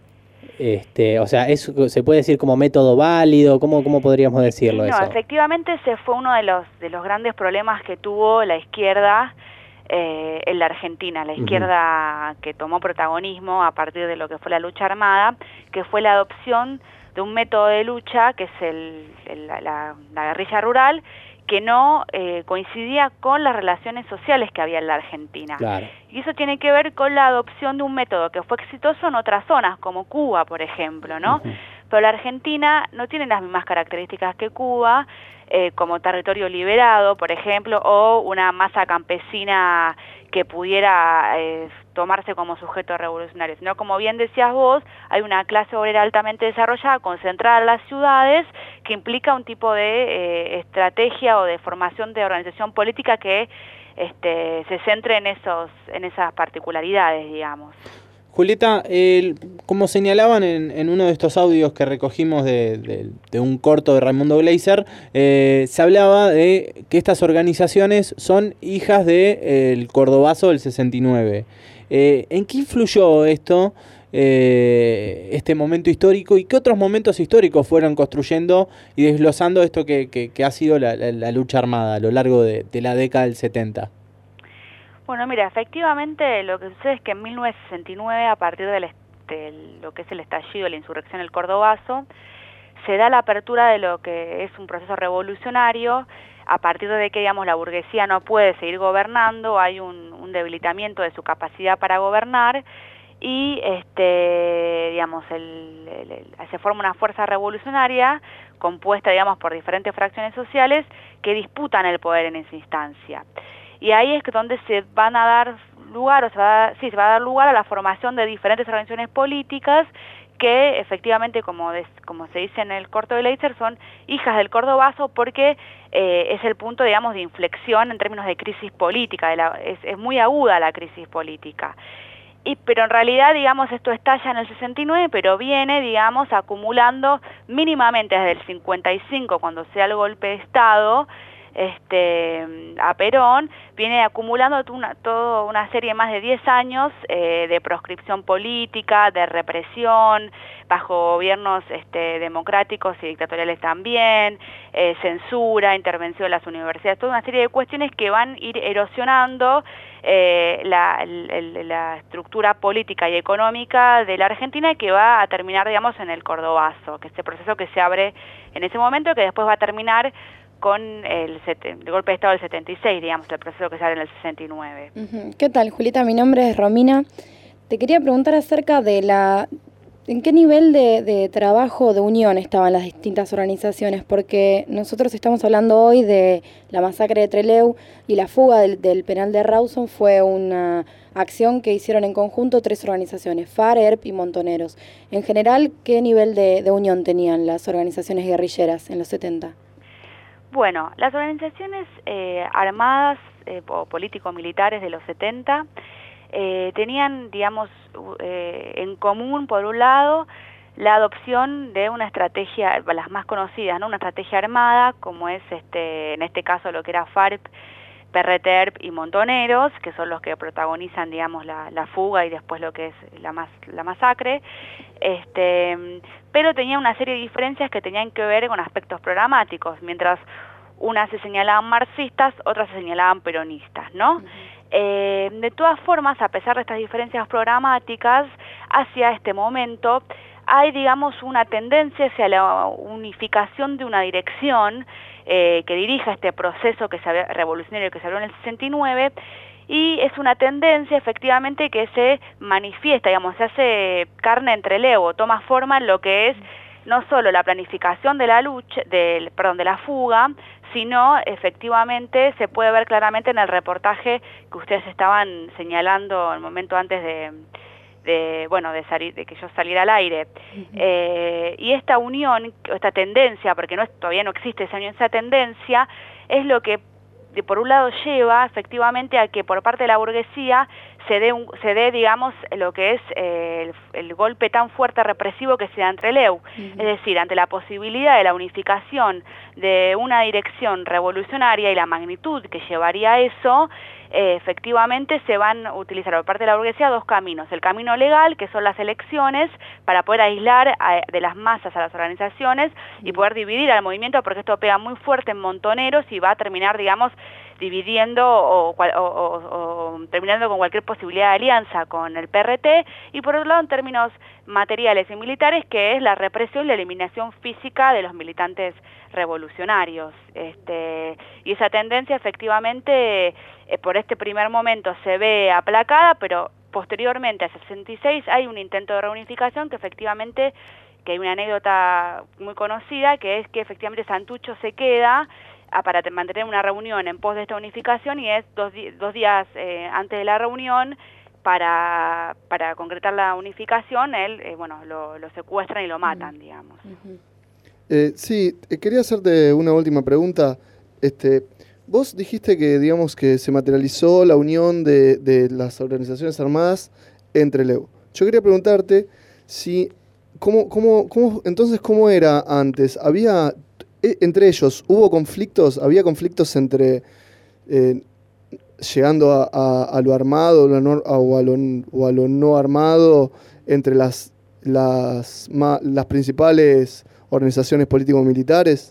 Este, o sea, ¿es, se puede decir como método válido? ¿Cómo, cómo podríamos decirlo sí, no, eso? Efectivamente ese fue uno de los, de los grandes problemas que tuvo la izquierda Eh, en la Argentina, la izquierda uh-huh. que tomó protagonismo a partir de lo que fue la lucha armada, que fue la adopción de un método de lucha, que es el, el, la, la guerrilla rural, que no eh, coincidía con las relaciones sociales que había en la Argentina. Claro. Y eso tiene que ver con la adopción de un método que fue exitoso en otras zonas, como Cuba, por ejemplo, ¿no? Uh-huh. Pero la Argentina no tiene las mismas características que Cuba, eh, como territorio liberado, por ejemplo, o una masa campesina que pudiera eh, tomarse como sujeto revolucionario, sino, como bien decías vos, hay una clase obrera altamente desarrollada, concentrada en las ciudades, que implica un tipo de eh, estrategia o de formación de organización política que este, se centre en, esos, en esas particularidades, digamos. Julieta, eh, como señalaban en, en uno de estos audios que recogimos de, de, de un corto de Raimundo Gleiser, eh, se hablaba de que estas organizaciones son hijas del de, Cordobazo del sesenta y nueve. Eh, ¿En qué influyó esto, eh, este momento histórico, y qué otros momentos históricos fueron construyendo y desglosando esto que, que, que ha sido la, la, la lucha armada a lo largo de, de la década del setenta? Bueno, mira, efectivamente lo que sucede es que en mil novecientos sesenta y nueve, a partir de lo que es el estallido de la insurrección del Cordobazo, se da la apertura de lo que es un proceso revolucionario, a partir de que, digamos, la burguesía no puede seguir gobernando, hay un, un debilitamiento de su capacidad para gobernar, y este, digamos, el, el, el, se forma una fuerza revolucionaria compuesta, digamos, por diferentes fracciones sociales que disputan el poder en esa instancia. Y ahí es que donde se van a dar lugar, o se va a, sí, se va a dar lugar a la formación de diferentes organizaciones políticas que efectivamente, como, des, como se dice en el corto de Leitzer, son hijas del cordobazo porque eh, es el punto, digamos, de inflexión en términos de crisis política, de la, es, es muy aguda la crisis política. Y, pero en realidad, digamos, esto estalla en el sesenta y nueve, pero viene, digamos, acumulando mínimamente desde el cincuenta y cinco, cuando sea el golpe de Estado, este, a Perón, viene acumulando una, toda una serie de más de diez años eh, de proscripción política, de represión, bajo gobiernos este, democráticos y dictatoriales también, eh, censura, intervención de las universidades, toda una serie de cuestiones que van a ir erosionando eh, la, la, la estructura política y económica de la Argentina y que va a terminar, digamos, en el cordobazo, que es este proceso que se abre en ese momento, que después va a terminar con el, el golpe de Estado del setenta y seis, digamos, el proceso que se abre en el sesenta y nueve. Uh-huh. ¿Qué tal, Julieta? Mi nombre es Romina. Te quería preguntar acerca de la... ¿En qué nivel de, de trabajo, de unión estaban las distintas organizaciones? Porque nosotros estamos hablando hoy de la masacre de Trelew y la fuga del, del penal de Rawson fue una acción que hicieron en conjunto tres organizaciones, FARC, E R P y Montoneros. En general, ¿qué nivel de, de unión tenían las organizaciones guerrilleras en los setenta? Bueno, las organizaciones eh, armadas eh, o político-militares de los setenta eh, tenían, digamos, eh, en común, por un lado, la adopción de una estrategia, las más conocidas, ¿no? Una estrategia armada, como es este, en este caso lo que era FARC, P R T, E R P y Montoneros, que son los que protagonizan, digamos, la, la fuga y después lo que es la, mas, la masacre, este, pero tenía una serie de diferencias que tenían que ver con aspectos programáticos, mientras unas se señalaban marxistas, otras se señalaban peronistas, ¿no? Uh-huh. Eh, de todas formas, a pesar de estas diferencias programáticas, hacia este momento hay, digamos, una tendencia hacia la unificación de una dirección eh, que dirija este proceso que se había, revolucionario que se abrió en el sesenta y nueve, y es una tendencia efectivamente que se manifiesta, digamos, se hace carne en Trelew, toma forma en lo que es no solo la planificación de la lucha, del, perdón, de la fuga, sino efectivamente se puede ver claramente en el reportaje que ustedes estaban señalando el momento antes de, de bueno, de, salir, de que yo saliera al aire. Uh-huh. Eh, y esta unión, esta tendencia, porque no es, todavía no existe esa unión, esa tendencia, es lo que de por un lado lleva efectivamente a que por parte de la burguesía se dé, un, se dé digamos, lo que es eh, el, el golpe tan fuerte represivo que se da en Trelew. Uh-huh. Es decir, ante la posibilidad de la unificación de una dirección revolucionaria y la magnitud que llevaría eso, eh, efectivamente se van a utilizar por parte de la burguesía dos caminos. El camino legal, que son las elecciones, para poder aislar a, de las masas a las organizaciones y poder dividir al movimiento, porque esto pega muy fuerte en Montoneros y va a terminar, digamos, dividiendo o, o, o, o terminando con cualquier posibilidad de alianza con el P R T, y por otro lado en términos materiales y militares, que es la represión y la eliminación física de los militantes revolucionarios. Este, y esa tendencia efectivamente eh, por este primer momento se ve aplacada, pero posteriormente a sesenta y seis hay un intento de reunificación que efectivamente, que hay una anécdota muy conocida, que es que efectivamente Santucho se queda a, para mantener una reunión en pos de esta unificación, y es dos, dos días eh, antes de la reunión, para, para concretar la unificación, él, eh, bueno, lo, lo secuestran y lo matan, uh-huh. digamos. Uh-huh. Eh, sí, eh, quería hacerte una última pregunta. Este, vos dijiste que, digamos, que se materializó la unión de, de las organizaciones armadas en Trelew. Yo quería preguntarte si, ¿cómo, cómo, cómo, entonces, ¿cómo era antes? ¿Había, eh, entre ellos, hubo conflictos? ¿Había conflictos entre, eh, llegando a, a, a lo armado o a, no, o, a lo, o a lo no armado, entre las, las, ma, las principales organizaciones político-militares?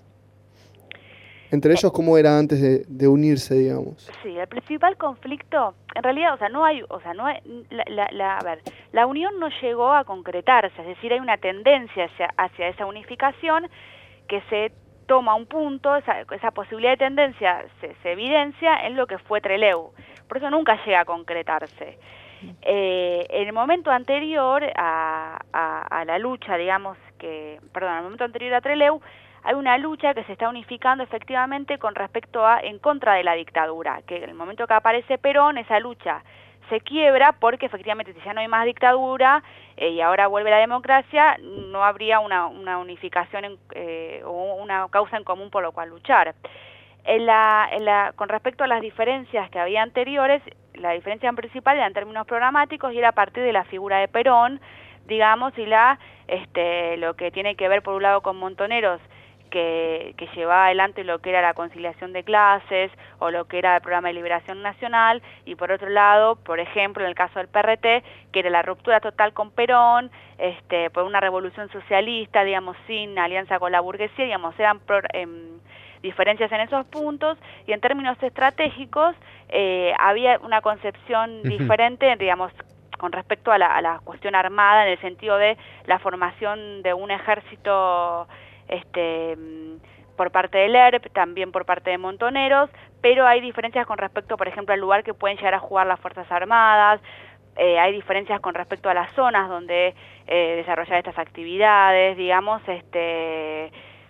Entre ellos, ¿cómo era antes de, de unirse, digamos? Sí, el principal conflicto, en realidad, o sea, no hay, o sea, no hay, la, la, la, a ver, la unión no llegó a concretarse, es decir, hay una tendencia hacia, hacia esa unificación que se toma un punto, esa, esa posibilidad de tendencia se, se evidencia en lo que fue Trelew, por eso nunca llega a concretarse. Eh, en el momento anterior a, a, a la lucha, digamos que, perdón, en el momento anterior a Trelew, hay una lucha que se está unificando efectivamente con respecto a, en contra de la dictadura, que en el momento que aparece Perón, esa lucha se quiebra porque efectivamente si ya no hay más dictadura eh, y ahora vuelve la democracia, no habría una, una unificación en, eh, o una causa en común por lo cual luchar. En la, en la, con respecto a las diferencias que había anteriores, la diferencia principal era en términos programáticos y era a partir de la figura de Perón, digamos, y la este, lo que tiene que ver por un lado con Montoneros, que, que llevaba adelante lo que era la conciliación de clases o lo que era el programa de liberación nacional, y por otro lado, por ejemplo, en el caso del P R T, que era la ruptura total con Perón, este, por una revolución socialista, digamos, sin alianza con la burguesía, digamos, eran pro, eh, diferencias en esos puntos, y en términos estratégicos eh, había una concepción uh-huh. diferente, digamos, con respecto a la, a la cuestión armada, en el sentido de la formación de un ejército este por parte del E R P, también por parte de Montoneros, pero hay diferencias con respecto, por ejemplo, al lugar que pueden llegar a jugar las Fuerzas Armadas, eh, hay diferencias con respecto a las zonas donde eh, desarrollar estas actividades, digamos, este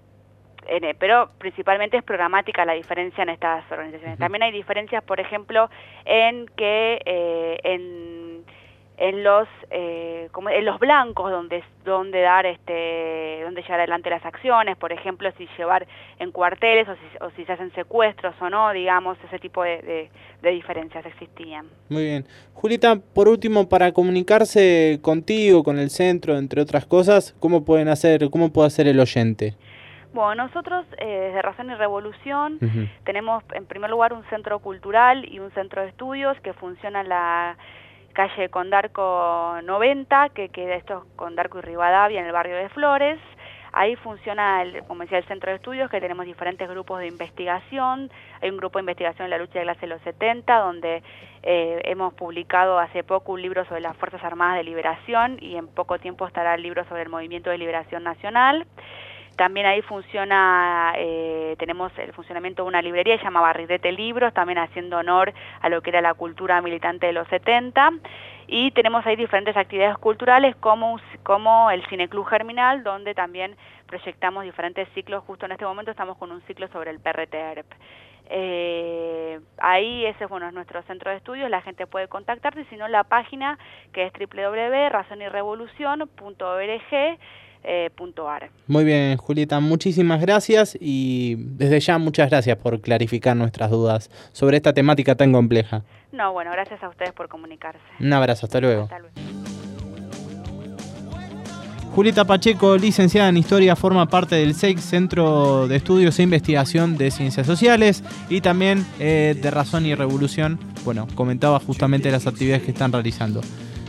en, pero principalmente es programática la diferencia en estas organizaciones. También hay diferencias, por ejemplo, en que eh, en en los eh, como en los blancos donde donde dar este donde llevar adelante las acciones, por ejemplo, si llevar en cuarteles o si, o si se hacen secuestros o no, digamos, ese tipo de, de, de diferencias existían. Muy bien. Julita, por último, para comunicarse contigo, con el centro, entre otras cosas, ¿cómo pueden hacer, cómo puede hacer el oyente? Bueno, nosotros eh, desde Razón y Revolución Uh-huh. tenemos en primer lugar un centro cultural y un centro de estudios que funciona en la calle Condarco noventa, que queda esto Condarco y Rivadavia, en el barrio de Flores. Ahí funciona, el, como decía, el centro de estudios, que tenemos diferentes grupos de investigación. Hay un grupo de investigación en la lucha de clase de los setenta, donde eh, hemos publicado hace poco un libro sobre las Fuerzas Armadas de Liberación, y en poco tiempo estará el libro sobre el Movimiento de Liberación Nacional. También ahí funciona, eh, tenemos el funcionamiento de una librería, se llama Barrilete Libros, también haciendo honor a lo que era la cultura militante de los setenta. Y tenemos ahí diferentes actividades culturales como, como el Cineclub Germinal, donde también proyectamos diferentes ciclos. Justo en este momento estamos con un ciclo sobre el P R T E R P. Eh, ahí ese bueno, es nuestro centro de estudios, la gente puede contactarse, si no la página que es doble u doble u doble u punto razón y revolución punto org. Eh, punto ar. Muy bien, Julieta, muchísimas gracias, y desde ya muchas gracias por clarificar nuestras dudas sobre esta temática tan compleja. No, bueno, gracias a ustedes por comunicarse. Un abrazo, hasta luego. Hasta luego. Julieta Pacheco, licenciada en Historia, forma parte del C E I C, Centro de Estudios e Investigación de Ciencias Sociales, y también eh, de Razón y Revolución. Bueno, comentaba justamente las actividades que están realizando.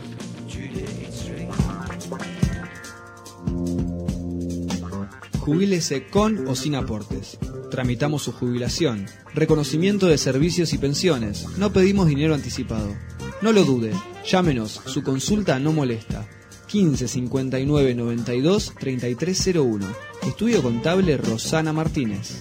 Jubílese con o sin aportes. Tramitamos su jubilación, reconocimiento de servicios y pensiones. No pedimos dinero anticipado. No lo dude, llámenos, su consulta no molesta. quince cincuenta y nueve noventa y dos treinta y tres cero uno. Estudio Contable Rosana Martínez.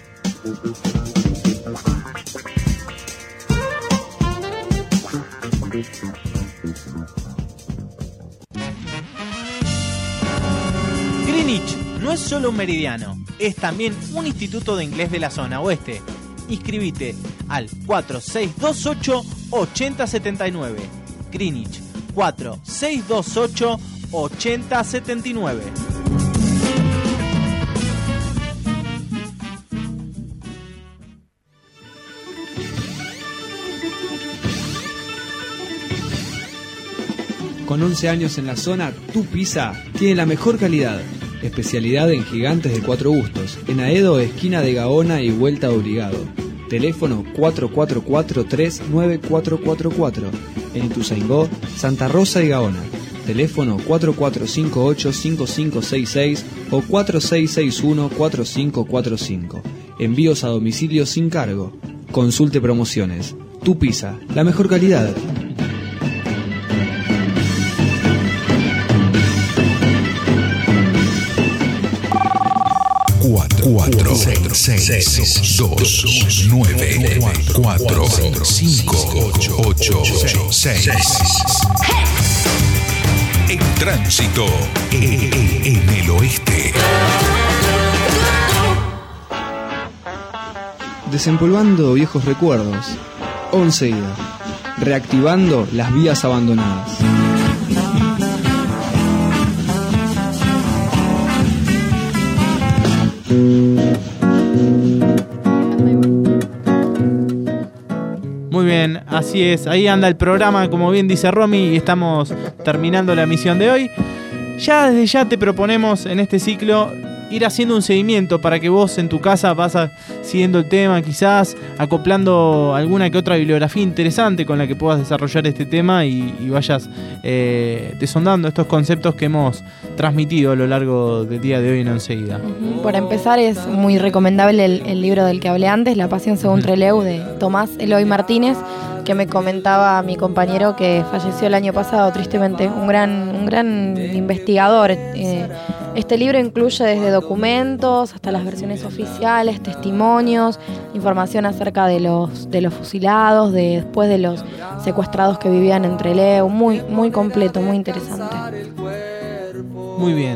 Greenwich no es solo un meridiano, es también un instituto de inglés de la zona oeste. Inscribite al cuatro seis dos ocho ocho cero siete nueve. Greenwich cuatro seis dos ocho ocho cero siete nueve. Con once años en la zona, Tu Pizza tiene la mejor calidad. Especialidad en gigantes de cuatro gustos. En Aedo, esquina de Gaona y vuelta de Obligado. Teléfono cuatro cuatro cuatro tres nueve cuatro cuatro cuatro. En Ituzaingó, Santa Rosa y Gaona. Teléfono cuatro cuatro cinco ocho cinco cinco seis seis o cuatro seis seis uno cuatro cinco cuatro cinco. Envíos a domicilio sin cargo. Consulte promociones. Tu Pizza, la mejor calidad. cuatro seis dos nueve cuatro cinco ocho seis. En tránsito en el oeste. Desempolvando viejos recuerdos. Once ida. reactivando las vías abandonadas. Muy bien, así es, ahí anda el programa, como bien dice Romy, y estamos terminando la emisión de hoy. Ya desde ya te proponemos en este ciclo ir haciendo un seguimiento para que vos en tu casa vas a, siguiendo el tema, quizás acoplando alguna que otra bibliografía interesante con la que puedas desarrollar este tema y, y vayas eh, desondando estos conceptos que hemos transmitido a lo largo del día de hoy en Onceída. Uh-huh. Para empezar, es muy recomendable el, el libro del que hablé antes, La Pasión según uh-huh. Trelew, de Tomás Eloy Martínez, que me comentaba mi compañero que falleció el año pasado, tristemente, un gran, un gran investigador. Eh, este libro incluye desde documentos hasta las versiones oficiales, testimonios, información acerca de los, de los fusilados, de, después de los secuestrados que vivían en Trelew, muy, muy completo, muy interesante. Muy bien.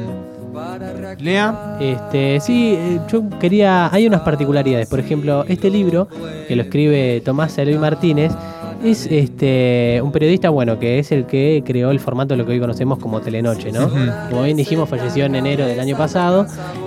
Lea. Este, sí, yo quería, hay unas particularidades. Por ejemplo, este libro que lo escribe Tomás Eloy Martínez es este un periodista, bueno, que es el que creó el formato de lo que hoy conocemos como Telenoche, ¿no? Uh-huh. Como bien dijimos, falleció en enero del año pasado.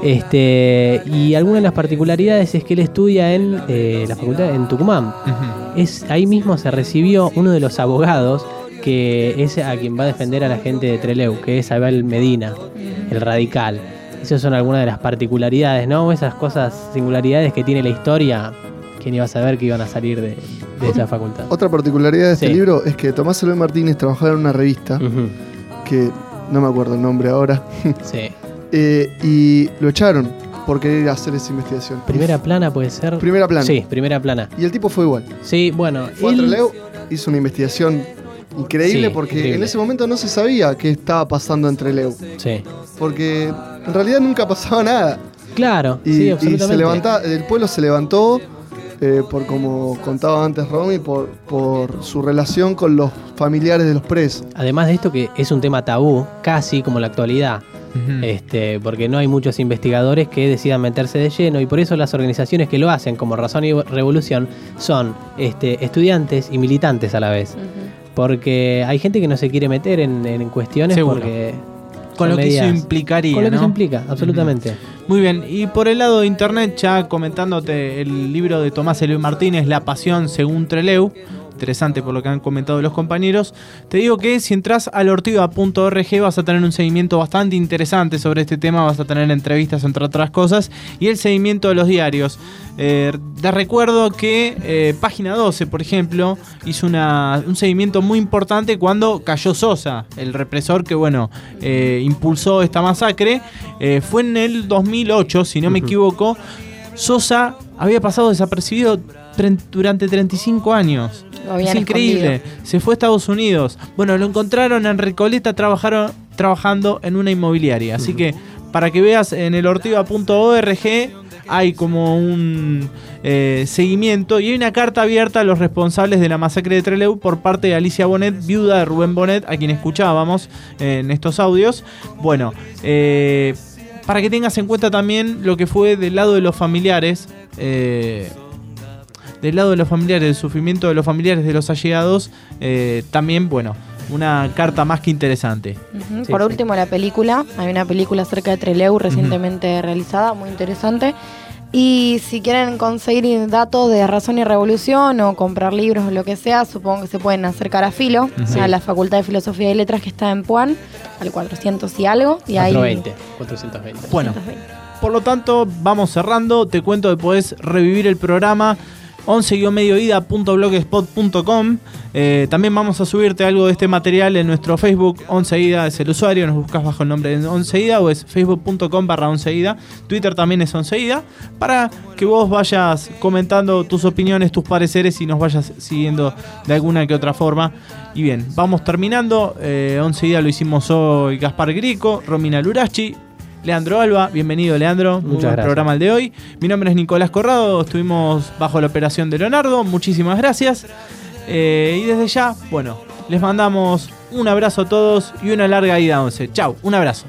Este, y alguna de las particularidades es que él estudia en eh, la facultad en Tucumán. Uh-huh. Es, ahí mismo se recibió uno de los abogados que es a quien va a defender a la gente de Trelew, que es Abel Medina, el radical. Esas son algunas de las particularidades, ¿no? Esas cosas, singularidades que tiene la historia. ¿Quién iba a saber que iban a salir de, de esa facultad? Otra particularidad de este sí. libro es que Tomás Eloy Martínez trabajaba en una revista, uh-huh. que no me acuerdo el nombre ahora, sí. eh, y lo echaron por querer hacer esa investigación. Primera plana puede ser. Primera plana. Sí, primera plana. Y el tipo fue igual. Sí, bueno. Fue él... a Trelew, hizo una investigación increíble sí, porque increíble. En ese momento no se sabía qué estaba pasando en Trelew. Sí. Porque en realidad nunca pasaba nada. Claro, y, sí, absolutamente. Y se levanta, el pueblo se levantó. Eh, por como contaba antes Romy, por, por su relación con los familiares de los presos. Además de esto, que es un tema tabú, casi como la actualidad, uh-huh. este, porque no hay muchos investigadores que decidan meterse de lleno, y por eso las organizaciones que lo hacen, como Razón y Revolución, son este, estudiantes y militantes a la vez. Uh-huh. Porque hay gente que no se quiere meter en, en cuestiones. Seguro. Porque... Con lo medidas, que eso implicaría, Con lo ¿no? que eso implica, absolutamente. Uh-huh. Muy bien, y por el lado de internet, ya comentándote el libro de Tomás Eloy Martínez, La Pasión según Trelew, interesante por lo que han comentado los compañeros, te digo que si entras al ortiva punto org vas a tener un seguimiento bastante interesante sobre este tema, vas a tener entrevistas entre otras cosas, y el seguimiento de los diarios. Eh, te recuerdo que eh, Página doce, por ejemplo, hizo una, un seguimiento muy importante cuando cayó Sosa, el represor que, bueno, eh, impulsó esta masacre. Eh, fue en el dos mil ocho, si no me equivoco. Sosa había pasado desapercibido durante treinta y cinco años. Es increíble. Escondido. Se fue a Estados Unidos. Bueno, lo encontraron en Recoleta trabajaron, trabajando en una inmobiliaria. Así uh-huh. que para que veas en el ortiva punto org hay como un eh, seguimiento y hay una carta abierta a los responsables de la masacre de Trelew por parte de Alicia Bonet, viuda de Rubén Bonet, a quien escuchábamos eh, en estos audios. Bueno, eh, para que tengas en cuenta también lo que fue del lado de los familiares, eh, del lado de los familiares, del sufrimiento de los familiares de los allegados, eh, también, bueno, una carta más que interesante. Uh-huh. Sí, Por sí. último, la película. Hay una película acerca de Trelew recientemente uh-huh. realizada, muy interesante. Y si quieren conseguir datos de Razón y Revolución o comprar libros o lo que sea, supongo que se pueden acercar a Filo, uh-huh. a la Facultad de Filosofía y Letras que está en Puan, al cuatrocientos y algo. Y cuatrocientos veinte. cuatrocientos veinte. Bueno, por lo tanto, vamos cerrando. Te cuento que podés revivir el programa once guion medioida punto blogspot punto com. Eh, también vamos a subirte algo de este material en nuestro Facebook. Onceida es el usuario, nos buscas bajo el nombre de Onceida o es facebook punto com barra Onceida. Twitter también es Onceida, para que vos vayas comentando tus opiniones, tus pareceres y nos vayas siguiendo de alguna que otra forma. Y bien, vamos terminando. eh, Onceida lo hicimos hoy Gaspar Grico, Romina Lurachi, Leandro Alba. Bienvenido, Leandro. Muy buen programa el de hoy. Mi nombre es Nicolás Corrado. Estuvimos bajo la operación de Leonardo. Muchísimas gracias. Eh, y desde ya, bueno, les mandamos un abrazo a todos y una larga ida a once. Chau, un abrazo.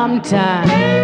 sometime.